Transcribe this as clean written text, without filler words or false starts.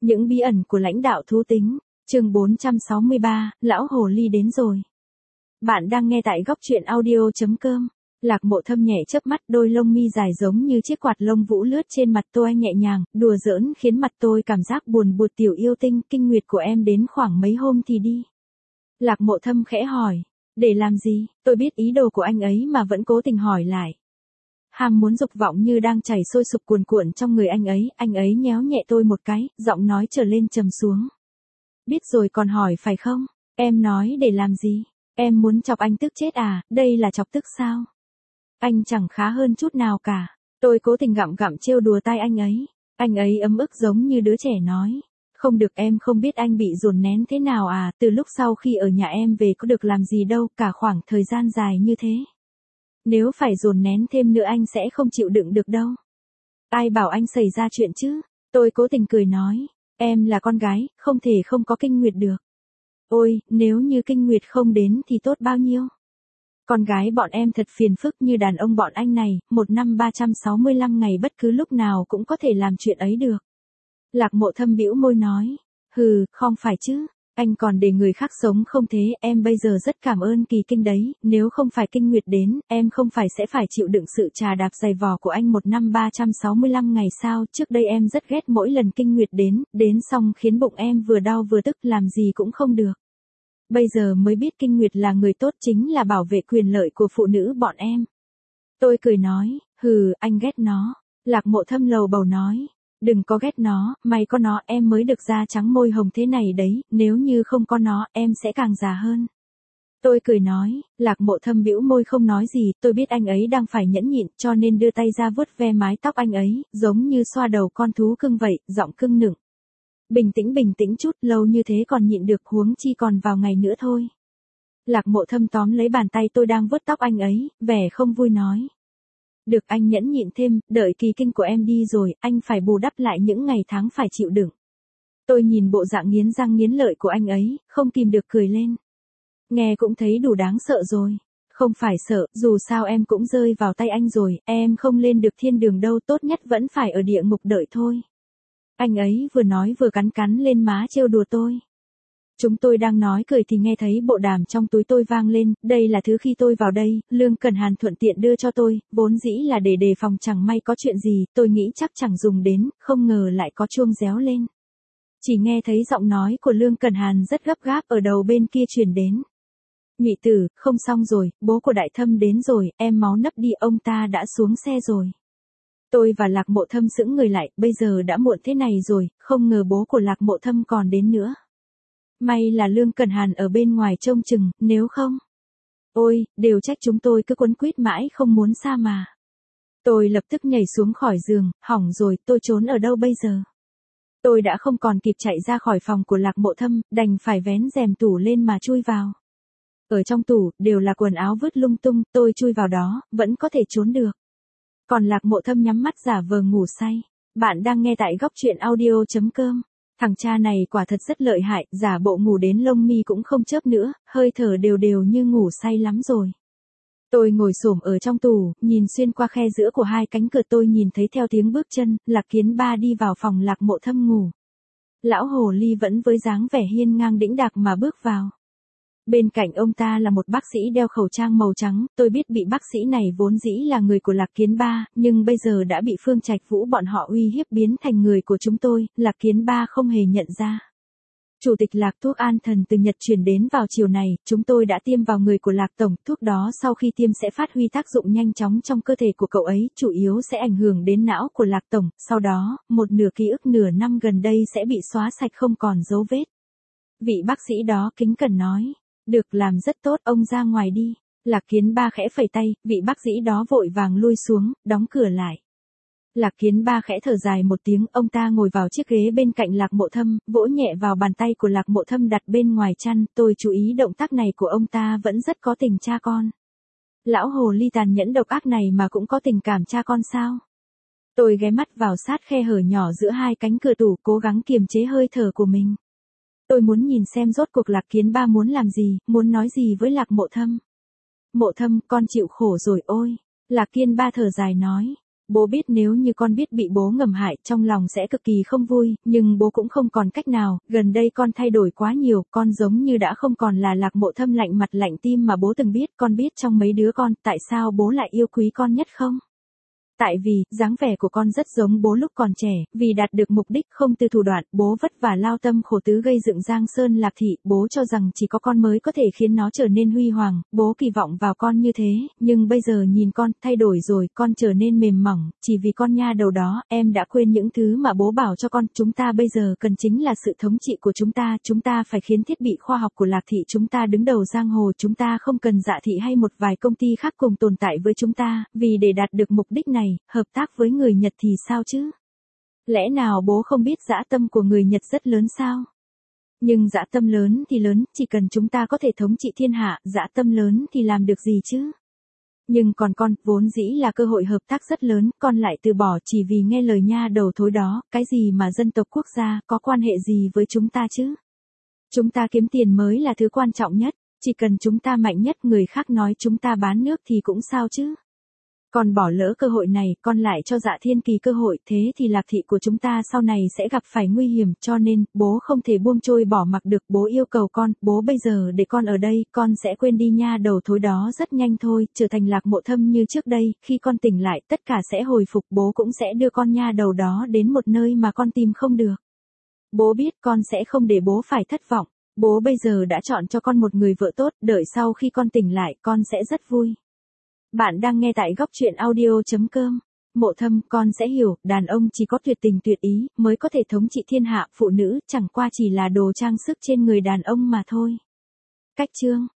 Những bí ẩn của lãnh đạo thú tính, chương 463, Lão Hồ Ly đến rồi. Bạn đang nghe tại góc truyện audio.com. Lạc Mộ Thâm nhẹ chớp mắt, đôi lông mi dài giống như chiếc quạt lông vũ lướt trên mặt tôi nhẹ nhàng, đùa giỡn khiến mặt tôi cảm giác buồn bực. Tiểu yêu tinh, kinh nguyệt của em đến khoảng mấy hôm thì đi. Lạc Mộ Thâm khẽ hỏi, để làm gì? Tôi biết ý đồ của anh ấy mà vẫn cố tình hỏi lại. Ham muốn dục vọng như đang chảy sôi sục cuồn cuộn trong người anh ấy nhéo nhẹ tôi một cái, giọng nói trở lên trầm xuống. Biết rồi còn hỏi phải không? Em nói để làm gì? Em muốn chọc anh tức chết à, đây là chọc tức sao? Anh chẳng khá hơn chút nào cả. Tôi cố tình gặm gặm trêu đùa tai anh ấy ấm ức giống như đứa trẻ nói. Không được, em không biết anh bị dồn nén thế nào à, từ lúc sau khi ở nhà em về có được làm gì đâu, cả khoảng thời gian dài như thế. Nếu phải dồn nén thêm nữa anh sẽ không chịu đựng được đâu. Ai bảo anh xảy ra chuyện chứ? Tôi cố tình cười nói, em là con gái, không thể không có kinh nguyệt được. Ôi, nếu như kinh nguyệt không đến thì tốt bao nhiêu. Con gái bọn em thật phiền phức, như đàn ông bọn anh này, một năm 365 ngày bất cứ lúc nào cũng có thể làm chuyện ấy được. Lạc Mộ Thâm bĩu môi nói, hừ, không phải chứ. Anh còn để người khác sống không thế, em bây giờ rất cảm ơn kỳ kinh đấy, nếu không phải kinh nguyệt đến, em không phải sẽ phải chịu đựng sự trà đạp dày vò của anh một năm 365 ngày sao, trước đây em rất ghét mỗi lần kinh nguyệt đến xong khiến bụng em vừa đau vừa tức, làm gì cũng không được. Bây giờ mới biết kinh nguyệt là người tốt, chính là bảo vệ quyền lợi của phụ nữ bọn em. Tôi cười nói, hừ, anh ghét nó. Lạc Mộ Thâm lầu bầu nói, đừng có ghét nó, mày có nó em mới được da trắng môi hồng thế này đấy, nếu như không có nó em sẽ càng già hơn. Tôi cười nói, Lạc Mộ Thâm bĩu môi không nói gì, tôi biết anh ấy đang phải nhẫn nhịn cho nên đưa tay ra vuốt ve mái tóc anh ấy, giống như xoa đầu con thú cưng vậy, giọng cưng nựng. Bình tĩnh chút, lâu như thế còn nhịn được, huống chi còn vào ngày nữa thôi. Lạc Mộ Thâm tóm lấy bàn tay tôi đang vuốt tóc anh ấy, vẻ không vui nói. Được, anh nhẫn nhịn thêm, đợi kỳ kinh của em đi rồi, anh phải bù đắp lại những ngày tháng phải chịu đựng. Tôi nhìn bộ dạng nghiến răng nghiến lợi của anh ấy, không kìm được cười lên. Nghe cũng thấy đủ đáng sợ rồi. Không phải sợ, dù sao em cũng rơi vào tay anh rồi, em không lên được thiên đường đâu, tốt nhất vẫn phải ở địa ngục đợi thôi. Anh ấy vừa nói vừa cắn lên má trêu đùa tôi. Chúng tôi đang nói cười thì nghe thấy bộ đàm trong túi tôi vang lên, đây là thứ khi tôi vào đây, Lương Cẩn Hàn thuận tiện đưa cho tôi, vốn dĩ là để đề phòng chẳng may có chuyện gì, tôi nghĩ chắc chẳng dùng đến, không ngờ lại có chuông réo lên. Chỉ nghe thấy giọng nói của Lương Cẩn Hàn rất gấp gáp ở đầu bên kia truyền đến. Nhụy tử, không xong rồi, bố của Đại Thâm đến rồi, em máu nấp đi, ông ta đã xuống xe rồi. Tôi và Lạc Mộ Thâm sững người lại, bây giờ đã muộn thế này rồi, không ngờ bố của Lạc Mộ Thâm còn đến nữa. May là Lương Cẩn Hàn ở bên ngoài trông chừng, nếu không. Ôi, đều trách chúng tôi cứ quấn quýt mãi không muốn xa mà. Tôi lập tức nhảy xuống khỏi giường, hỏng rồi, tôi trốn ở đâu bây giờ? Tôi đã không còn kịp chạy ra khỏi phòng của Lạc Mộ Thâm, đành phải vén rèm tủ lên mà chui vào. Ở trong tủ, đều là quần áo vứt lung tung, tôi chui vào đó, vẫn có thể trốn được. Còn Lạc Mộ Thâm nhắm mắt giả vờ ngủ say. Bạn đang nghe tại góc truyện audio.com. Thằng cha này quả thật rất lợi hại, giả bộ ngủ đến lông mi cũng không chớp nữa, hơi thở đều như ngủ say lắm rồi. Tôi ngồi xổm ở trong tủ, nhìn xuyên qua khe giữa của hai cánh cửa, tôi nhìn thấy theo tiếng bước chân, Lạc Kiến Ba đi vào phòng Lạc Mộ Thâm ngủ. Lão hồ ly vẫn với dáng vẻ hiên ngang đĩnh đạc mà bước vào. Bên cạnh ông ta là một bác sĩ đeo khẩu trang màu trắng, tôi biết bị bác sĩ này vốn dĩ là người của Lạc Kiến Ba, nhưng bây giờ đã bị Phương Trạch Vũ bọn họ uy hiếp biến thành người của chúng tôi, Lạc Kiến Ba không hề nhận ra. Chủ tịch Lạc thuốc an thần từ Nhật chuyển đến vào chiều này, chúng tôi đã tiêm vào người của Lạc Tổng, thuốc đó sau khi tiêm sẽ phát huy tác dụng nhanh chóng trong cơ thể của cậu ấy, chủ yếu sẽ ảnh hưởng đến não của Lạc Tổng, sau đó, một nửa ký ức nửa năm gần đây sẽ bị xóa sạch không còn dấu vết. Vị bác sĩ đó kính cẩn nói. Được, làm rất tốt, ông ra ngoài đi. Lạc Kiến Ba khẽ phẩy tay, vị bác sĩ đó vội vàng lui xuống, đóng cửa lại. Lạc Kiến Ba khẽ thở dài một tiếng, ông ta ngồi vào chiếc ghế bên cạnh Lạc Mộ Thâm, vỗ nhẹ vào bàn tay của Lạc Mộ Thâm đặt bên ngoài chăn, tôi chú ý động tác này của ông ta vẫn rất có tình cha con. Lão hồ ly tàn nhẫn độc ác này mà cũng có tình cảm cha con sao? Tôi ghé mắt vào sát khe hở nhỏ giữa hai cánh cửa tủ, cố gắng kiềm chế hơi thở của mình. Tôi muốn nhìn xem rốt cuộc Lạc Kiến Ba muốn làm gì, muốn nói gì với Lạc Mộ Thâm. Mộ Thâm, con chịu khổ rồi ôi. Lạc Kiến Ba thở dài nói. Bố biết nếu như con biết bị bố ngầm hại, trong lòng sẽ cực kỳ không vui, nhưng bố cũng không còn cách nào, gần đây con thay đổi quá nhiều, con giống như đã không còn là Lạc Mộ Thâm lạnh mặt lạnh tim mà bố từng biết, con biết trong mấy đứa con, tại sao bố lại yêu quý con nhất không? Tại vì, dáng vẻ của con rất giống bố lúc còn trẻ, vì đạt được mục đích không từ thủ đoạn, bố vất vả lao tâm khổ tứ gây dựng Giang Sơn Lạc Thị, bố cho rằng chỉ có con mới có thể khiến nó trở nên huy hoàng, bố kỳ vọng vào con như thế, nhưng bây giờ nhìn con, thay đổi rồi, con trở nên mềm mỏng, chỉ vì con nha đầu đó, em đã quên những thứ mà bố bảo cho con, chúng ta bây giờ cần chính là sự thống trị của chúng ta phải khiến thiết bị khoa học của Lạc Thị chúng ta đứng đầu giang hồ, chúng ta không cần Dạ Thị hay một vài công ty khác cùng tồn tại với chúng ta, vì để đạt được mục đích này, hợp tác với người Nhật thì sao chứ? Lẽ nào bố không biết dã tâm của người Nhật rất lớn sao? Nhưng dã tâm lớn thì lớn, chỉ cần chúng ta có thể thống trị thiên hạ, dã tâm lớn thì làm được gì chứ? Nhưng còn con, vốn dĩ là cơ hội hợp tác rất lớn, con lại từ bỏ chỉ vì nghe lời nha đầu thối đó, cái gì mà dân tộc quốc gia, có quan hệ gì với chúng ta chứ? Chúng ta kiếm tiền mới là thứ quan trọng nhất, chỉ cần chúng ta mạnh nhất, người khác nói chúng ta bán nước thì cũng sao chứ? Con bỏ lỡ cơ hội này, con lại cho Dạ Thiên Kỳ cơ hội, thế thì Lạc Thị của chúng ta sau này sẽ gặp phải nguy hiểm, cho nên, bố không thể buông trôi bỏ mặc được, bố yêu cầu con, bố bây giờ để con ở đây, con sẽ quên đi nha đầu thối đó rất nhanh thôi, trở thành Lạc Mộ Thâm như trước đây, khi con tỉnh lại, tất cả sẽ hồi phục, bố cũng sẽ đưa con nha đầu đó đến một nơi mà con tìm không được. Bố biết con sẽ không để bố phải thất vọng, bố bây giờ đã chọn cho con một người vợ tốt, đợi sau khi con tỉnh lại, con sẽ rất vui. Bạn đang nghe tại góc truyện audio.com. Mộ Thâm, con sẽ hiểu, đàn ông chỉ có tuyệt tình tuyệt ý, mới có thể thống trị thiên hạ, phụ nữ, chẳng qua chỉ là đồ trang sức trên người đàn ông mà thôi. Cách chương